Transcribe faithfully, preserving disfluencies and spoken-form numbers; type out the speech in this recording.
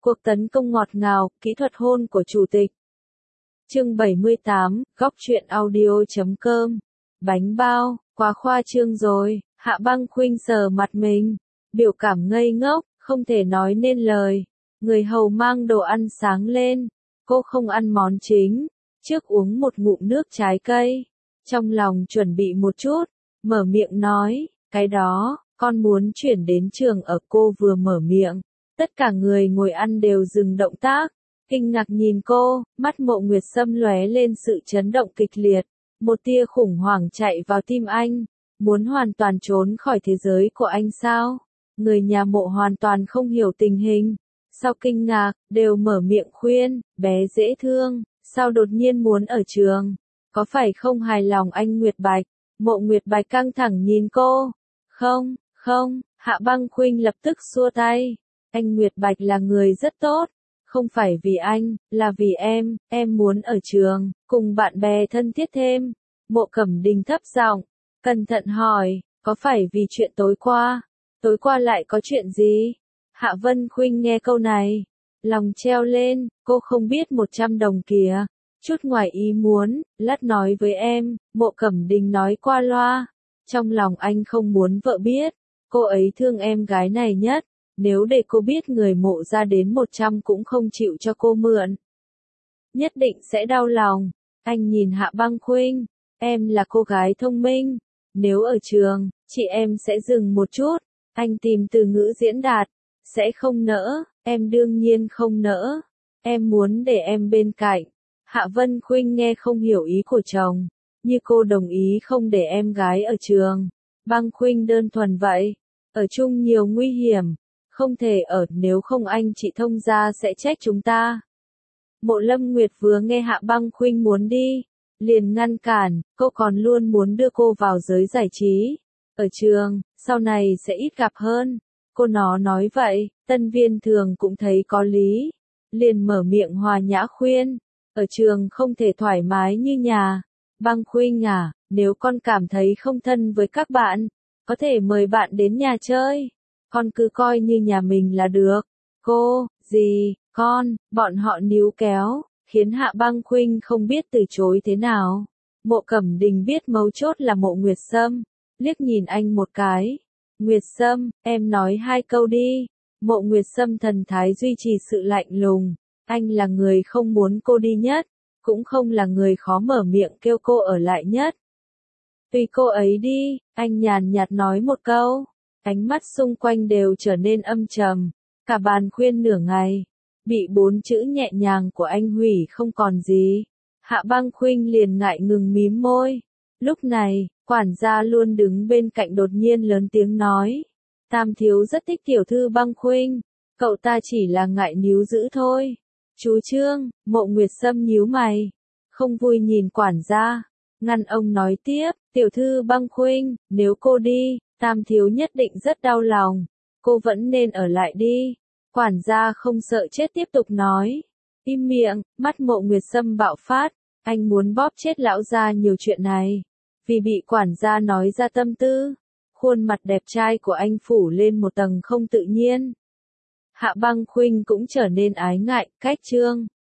Cuộc tấn công ngọt ngào, kỹ thuật hôn của chủ tịch. Chương bảy mươi tám, góc truyện audio chấm com. Bánh bao, quá khoa trương rồi, Hạ Băng Khuynh sờ mặt mình, biểu cảm ngây ngốc, không thể nói nên lời. Người hầu mang đồ ăn sáng lên, cô không ăn món chính, trước uống một ngụm nước trái cây. Trong lòng chuẩn bị một chút, mở miệng nói, cái đó, con muốn chuyển đến trường ở. Cô vừa mở miệng, tất cả người ngồi ăn đều dừng động tác, kinh ngạc nhìn cô, mắt Mộ Nguyệt Sâm lóe lên sự chấn động kịch liệt, một tia khủng hoảng chạy vào tim anh, muốn hoàn toàn trốn khỏi thế giới của anh sao? Người nhà Mộ hoàn toàn không hiểu tình hình, sau kinh ngạc, đều mở miệng khuyên, bé dễ thương, sao đột nhiên muốn ở trường, có phải không hài lòng anh Nguyệt Bạch? Mộ Nguyệt Bạch căng thẳng nhìn cô, không, không, Hạ Băng Khuynh lập tức xua tay. Anh Nguyệt Bạch là người rất tốt, không phải vì anh, là vì em, em muốn ở trường, cùng bạn bè thân thiết thêm. Mộ Cẩm Đình thấp giọng, cẩn thận hỏi, có phải vì chuyện tối qua? Tối qua lại có chuyện gì? Hạ Vân Khuynh nghe câu này, lòng treo lên, cô không biết một trăm đồng kìa, chút ngoài ý muốn, lát nói với em. Mộ Cẩm Đình nói qua loa, trong lòng anh không muốn vợ biết, cô ấy thương em gái này nhất. Nếu để cô biết người Mộ ra đến một trăm cũng không chịu cho cô mượn, nhất định sẽ đau lòng. Anh nhìn Hạ Băng Khuynh, em là cô gái thông minh, nếu ở trường, chị em sẽ dừng một chút. Anh tìm từ ngữ diễn đạt, sẽ không nỡ, em đương nhiên không nỡ, em muốn để em bên cạnh. Hạ Vân Khuynh nghe không hiểu ý của chồng, như cô đồng ý không để em gái ở trường. Băng Khuynh đơn thuần vậy, ở chung nhiều nguy hiểm. Không thể ở, nếu không anh chị thông gia sẽ trách chúng ta. Mộ Lâm Nguyệt vừa nghe Hạ Băng Khuynh muốn đi, liền ngăn cản, cô còn luôn muốn đưa cô vào giới giải trí. Ở trường, sau này sẽ ít gặp hơn. Cô nó nói vậy, Tân Viên Thường cũng thấy có lý. Liền mở miệng hòa nhã khuyên, ở trường không thể thoải mái như nhà. Băng Khuynh à, nếu con cảm thấy không thân với các bạn, có thể mời bạn đến nhà chơi. Con cứ coi như nhà mình là được. Cô, gì, con, bọn họ níu kéo, khiến Hạ Băng Khuynh không biết từ chối thế nào. Mộ Cẩm Đình biết mấu chốt là Mộ Nguyệt Sâm, liếc nhìn anh một cái. Nguyệt Sâm, em nói hai câu đi. Mộ Nguyệt Sâm thần thái duy trì sự lạnh lùng, anh là người không muốn cô đi nhất, cũng không là người khó mở miệng kêu cô ở lại nhất. Tùy cô ấy đi, anh nhàn nhạt nói một câu. Ánh mắt xung quanh đều trở nên âm trầm, cả bàn khuyên nửa ngày, bị bốn chữ nhẹ nhàng của anh hủy không còn gì. Hạ Băng Khuynh liền ngại ngừng mím môi. Lúc này, quản gia luôn đứng bên cạnh đột nhiên lớn tiếng nói, Tam thiếu rất thích tiểu thư Băng Khuynh, cậu ta chỉ là ngại níu giữ thôi. Chú Trương, Mộ Nguyệt Sâm nhíu mày, không vui nhìn quản gia, ngăn ông nói tiếp, tiểu thư Băng Khuynh, nếu cô đi, Tam thiếu nhất định rất đau lòng, cô vẫn nên ở lại đi. Quản gia không sợ chết tiếp tục nói, im miệng. Mắt Mộ Nguyệt Sâm bạo phát, anh muốn bóp chết lão gia nhiều chuyện này. Vì bị quản gia nói ra tâm tư, khuôn mặt đẹp trai của anh phủ lên một tầng không tự nhiên. Hạ Băng Khuynh cũng trở nên ái ngại, cách Trương,